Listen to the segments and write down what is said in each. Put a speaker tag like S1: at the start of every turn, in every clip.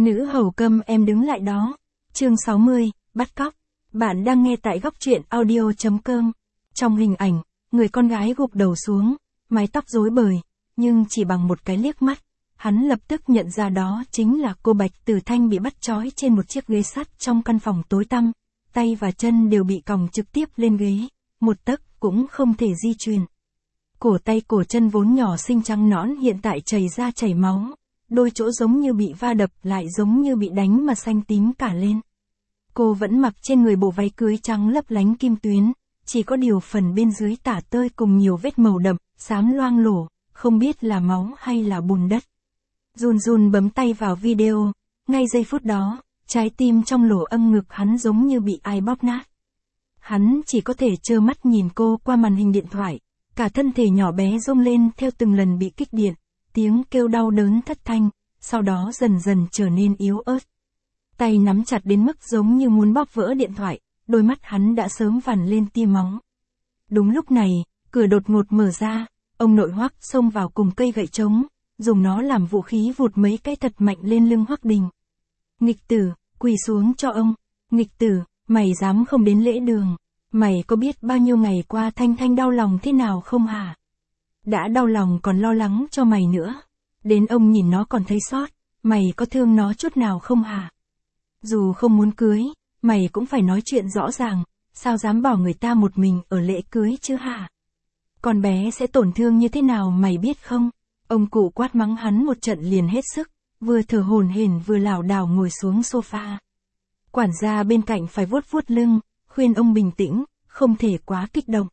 S1: Nữ hầu câm em đứng lại đó. Chương 60, bắt cóc. Bạn đang nghe tại góc truyện audio.com. Trong hình ảnh, người con gái gục đầu xuống, mái tóc rối bời, nhưng chỉ bằng một cái liếc mắt, hắn lập tức nhận ra đó chính là cô Bạch Tử Thanh bị bắt trói trên một chiếc ghế sắt trong căn phòng tối tăm, tay và chân đều bị còng trực tiếp lên ghế, một tấc cũng không thể di chuyển. Cổ tay cổ chân vốn nhỏ xinh trắng nõn hiện tại chảy ra chảy máu, đôi chỗ giống như bị va đập lại giống như bị đánh mà xanh tím cả lên. Cô vẫn mặc trên người bộ váy cưới trắng lấp lánh kim tuyến, chỉ có điều phần bên dưới tả tơi cùng nhiều vết màu đậm, xám loang lổ, không biết là máu hay là bùn đất. Run run bấm tay vào video, ngay giây phút đó, trái tim trong lỗ âm ngực hắn giống như bị ai bóp nát. Hắn chỉ có thể trơ mắt nhìn cô qua màn hình điện thoại, cả thân thể nhỏ bé rung lên theo từng lần bị kích điện, tiếng kêu đau đớn thất thanh, sau đó dần dần trở nên yếu ớt. Tay nắm chặt đến mức giống như muốn bóp vỡ điện thoại, đôi mắt hắn đã sớm vằn lên tia máu. Đúng lúc này, cửa đột ngột mở ra, ông nội Hoắc xông vào cùng cây gậy trống, dùng nó làm vũ khí vụt mấy cái thật mạnh lên lưng Hoắc Đình. Nghịch tử, quỳ xuống cho ông. Nghịch tử, mày dám không đến lễ đường. Mày có biết bao nhiêu ngày qua Thanh Thanh đau lòng thế nào không hả? Đã đau lòng còn lo lắng cho mày nữa. Đến ông nhìn nó còn thấy xót, mày có thương nó chút nào không hả? Dù không muốn cưới, mày cũng phải nói chuyện rõ ràng, sao dám bỏ người ta một mình ở lễ cưới chứ hả? Con bé sẽ tổn thương như thế nào mày biết không? Ông cụ quát mắng hắn một trận liền hết sức, vừa thở hổn hển vừa lảo đảo ngồi xuống sofa. Quản gia bên cạnh phải vuốt vuốt lưng, khuyên ông bình tĩnh, không thể quá kích động.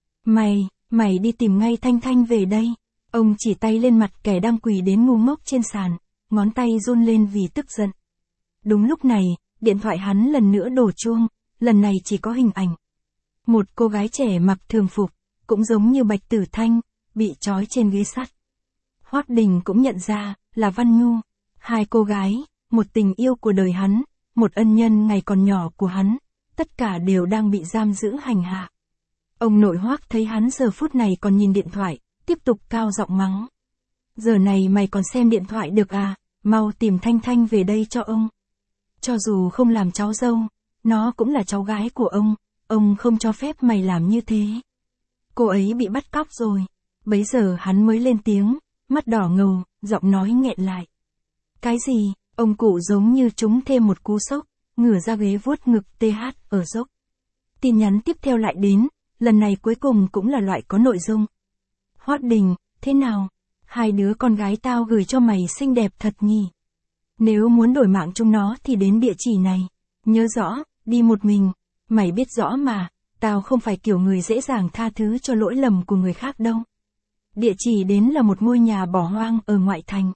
S1: Mày đi tìm ngay Thanh Thanh về đây. Ông chỉ tay lên mặt kẻ đang quỳ đến ngu ngốc trên sàn, ngón tay run lên vì tức giận. Đúng lúc này, điện thoại hắn lần nữa đổ chuông, lần này chỉ có hình ảnh. Một cô gái trẻ mặc thường phục, cũng giống như Bạch Tử Thanh, bị trói trên ghế sắt. Hoắc Đình cũng nhận ra, là Văn Nhu. Hai cô gái, một tình yêu của đời hắn, một ân nhân ngày còn nhỏ của hắn, tất cả đều đang bị giam giữ hành hạ. Ông nội Hoắc thấy hắn giờ phút này còn nhìn điện thoại, tiếp tục cao giọng mắng. Giờ này mày còn xem điện thoại được à, mau tìm Thanh Thanh về đây cho ông. Cho dù không làm cháu dâu, nó cũng là cháu gái của ông không cho phép mày làm như thế. Cô ấy bị bắt cóc rồi. Bấy giờ hắn mới lên tiếng, mắt đỏ ngầu, giọng nói nghẹn lại. Cái gì? Ông cụ giống như trúng thêm một cú sốc, ngửa ra ghế vuốt ngực TH ở dốc. Tin nhắn tiếp theo lại đến, lần này cuối cùng cũng là loại có nội dung. Hoắc Đình, thế nào? Hai đứa con gái tao gửi cho mày xinh đẹp thật nhỉ? Nếu muốn đổi mạng chúng nó thì đến địa chỉ này. Nhớ rõ, đi một mình. Mày biết rõ mà, tao không phải kiểu người dễ dàng tha thứ cho lỗi lầm của người khác đâu. Địa chỉ đến là một ngôi nhà bỏ hoang ở ngoại thành.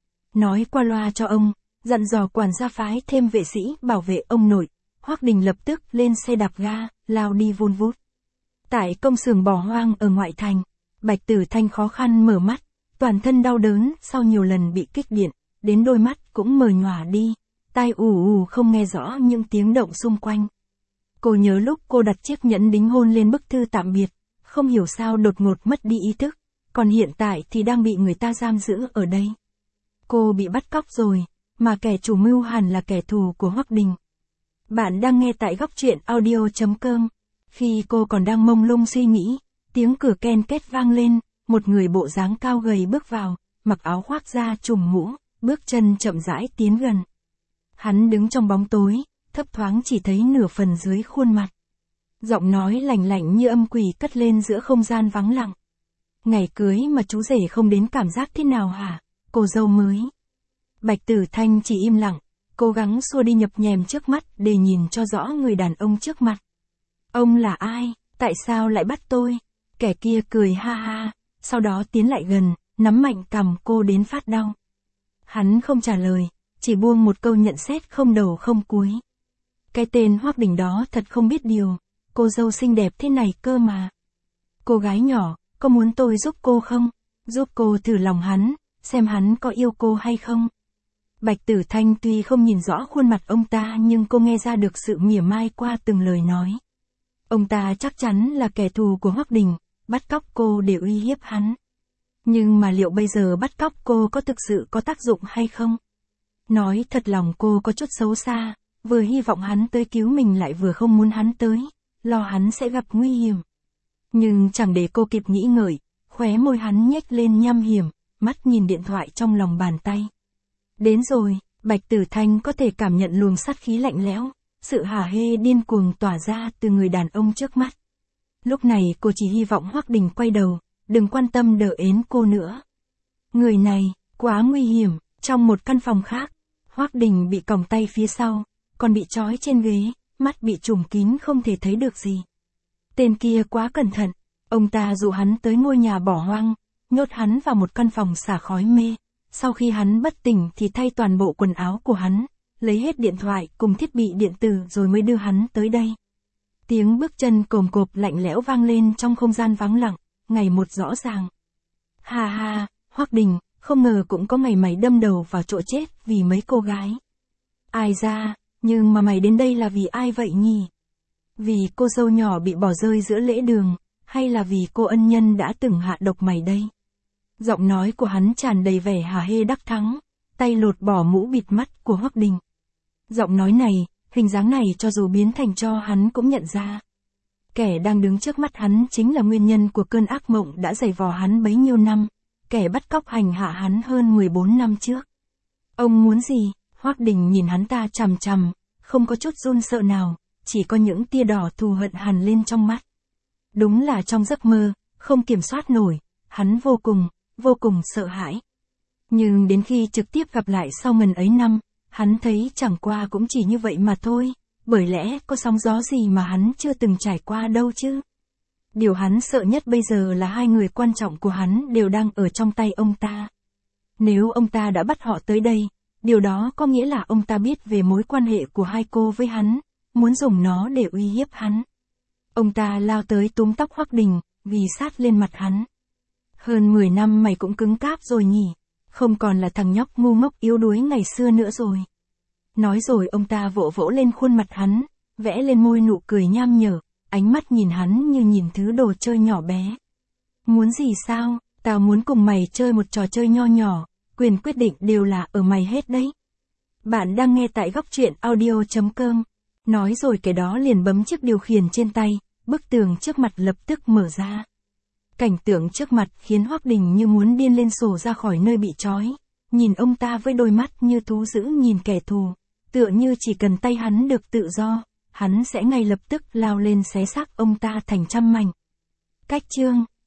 S1: Nói qua loa cho ông, dặn dò quản gia phái thêm vệ sĩ bảo vệ ông nội. Hoắc Đình lập tức lên xe đạp ga, lao đi vun vút. Tại công xưởng bỏ hoang ở ngoại thành, Bạch Tử Thanh khó khăn mở mắt, toàn thân đau đớn sau nhiều lần bị kích điện, đến đôi mắt cũng mờ nhòa đi, tai ù không nghe rõ những tiếng động xung quanh. Cô nhớ lúc cô đặt chiếc nhẫn đính hôn lên bức thư tạm biệt, không hiểu sao đột ngột mất đi ý thức, còn hiện tại thì đang bị người ta giam giữ ở đây. Cô bị bắt cóc rồi, mà kẻ chủ mưu hẳn là kẻ thù của Hoắc Đình. Bạn đang nghe tại góc truyện audio.com. Khi cô còn đang mông lung suy nghĩ, tiếng cửa ken két vang lên, một người bộ dáng cao gầy bước vào, mặc áo khoác da trùm mũ, bước chân chậm rãi tiến gần. Hắn đứng trong bóng tối, thấp thoáng chỉ thấy nửa phần dưới khuôn mặt. Giọng nói lạnh lạnh như âm quỷ cất lên giữa không gian vắng lặng. Ngày cưới mà chú rể không đến cảm giác thế nào hả, cô dâu mới? Bạch Tử Thanh chỉ im lặng, cố gắng xua đi nhập nhèm trước mắt để nhìn cho rõ người đàn ông trước mặt. Ông là ai? Tại sao lại bắt tôi? Kẻ kia cười ha ha, sau đó tiến lại gần, nắm mạnh cằm cô đến phát đau. Hắn không trả lời, chỉ buông một câu nhận xét không đầu không cuối. Cái tên Hoắc Đình đó thật không biết điều, cô dâu xinh đẹp thế này cơ mà. Cô gái nhỏ, có muốn tôi giúp cô không? Giúp cô thử lòng hắn, xem hắn có yêu cô hay không? Bạch Tử Thanh tuy không nhìn rõ khuôn mặt ông ta nhưng cô nghe ra được sự mỉa mai qua từng lời nói. Ông ta chắc chắn là kẻ thù của Hoắc Đình, bắt cóc cô để uy hiếp hắn. Nhưng mà liệu bây giờ bắt cóc cô có thực sự có tác dụng hay không? Nói thật lòng cô có chút xấu xa, vừa hy vọng hắn tới cứu mình lại vừa không muốn hắn tới, lo hắn sẽ gặp nguy hiểm. Nhưng chẳng để cô kịp nghĩ ngợi, khóe môi hắn nhếch lên nham hiểm, mắt nhìn điện thoại trong lòng bàn tay. Đến rồi, Bạch Tử Thanh có thể cảm nhận luồng sát khí lạnh lẽo, sự hả hê điên cuồng tỏa ra từ người đàn ông trước mắt. Lúc này cô chỉ hy vọng Hoắc Đình quay đầu, đừng quan tâm đỡ ến cô nữa. Người này, quá nguy hiểm. Trong một căn phòng khác, Hoắc Đình bị còng tay phía sau, còn bị trói trên ghế, mắt bị trùm kín không thể thấy được gì. Tên kia quá cẩn thận, ông ta dụ hắn tới ngôi nhà bỏ hoang, nhốt hắn vào một căn phòng xả khói mê. Sau khi hắn bất tỉnh thì thay toàn bộ quần áo của hắn, lấy hết điện thoại cùng thiết bị điện tử rồi mới đưa hắn tới đây. Tiếng bước chân cồm cộp lạnh lẽo vang lên trong không gian vắng lặng, ngày một rõ ràng. Ha ha, Hoắc Đình, không ngờ cũng có ngày mày đâm đầu vào chỗ chết vì mấy cô gái. Ai ra, nhưng mà mày đến đây là vì ai vậy nhỉ? Vì cô dâu nhỏ bị bỏ rơi giữa lễ đường, hay là vì cô ân nhân đã từng hạ độc mày đây? Giọng nói của hắn tràn đầy vẻ hả hê đắc thắng, tay lột bỏ mũ bịt mắt của Hoắc Đình. Giọng nói này, hình dáng này cho dù biến thành cho hắn cũng nhận ra. Kẻ đang đứng trước mắt hắn chính là nguyên nhân của cơn ác mộng đã giày vò hắn bấy nhiêu năm, kẻ bắt cóc hành hạ hắn hơn 14 năm trước. Ông muốn gì? Hoắc Đình nhìn hắn ta chằm chằm, không có chút run sợ nào, chỉ có những tia đỏ thù hận hằn lên trong mắt. Đúng là trong giấc mơ, không kiểm soát nổi, hắn vô cùng sợ hãi. Nhưng đến khi trực tiếp gặp lại sau ngần ấy năm, hắn thấy chẳng qua cũng chỉ như vậy mà thôi, bởi lẽ có sóng gió gì mà hắn chưa từng trải qua đâu chứ. Điều hắn sợ nhất bây giờ là hai người quan trọng của hắn đều đang ở trong tay ông ta. Nếu ông ta đã bắt họ tới đây, điều đó có nghĩa là ông ta biết về mối quan hệ của hai cô với hắn, muốn dùng nó để uy hiếp hắn. Ông ta lao tới túm tóc Hoắc Đình, ghì sát lên mặt hắn. Hơn 10 năm mày cũng cứng cáp rồi nhỉ, không còn là thằng nhóc ngu ngốc yếu đuối ngày xưa nữa rồi. Nói rồi ông ta vỗ vỗ lên khuôn mặt hắn, vẽ lên môi nụ cười nham nhở, ánh mắt nhìn hắn như nhìn thứ đồ chơi nhỏ bé. Muốn gì sao, tao muốn cùng mày chơi một trò chơi nho nhỏ, quyền quyết định đều là ở mày hết đấy. Bạn đang nghe tại góc truyện audio.com. Nói rồi kẻ đó liền bấm chiếc điều khiển trên tay, bức tường trước mặt lập tức mở ra. Cảnh tượng trước mặt khiến Hoắc Đình như muốn điên lên sổ ra khỏi nơi bị trói, nhìn ông ta với đôi mắt như thú dữ nhìn kẻ thù, tựa như chỉ cần tay hắn được tự do, hắn sẽ ngay lập tức lao lên xé xác ông ta thành trăm mảnh. Cách chương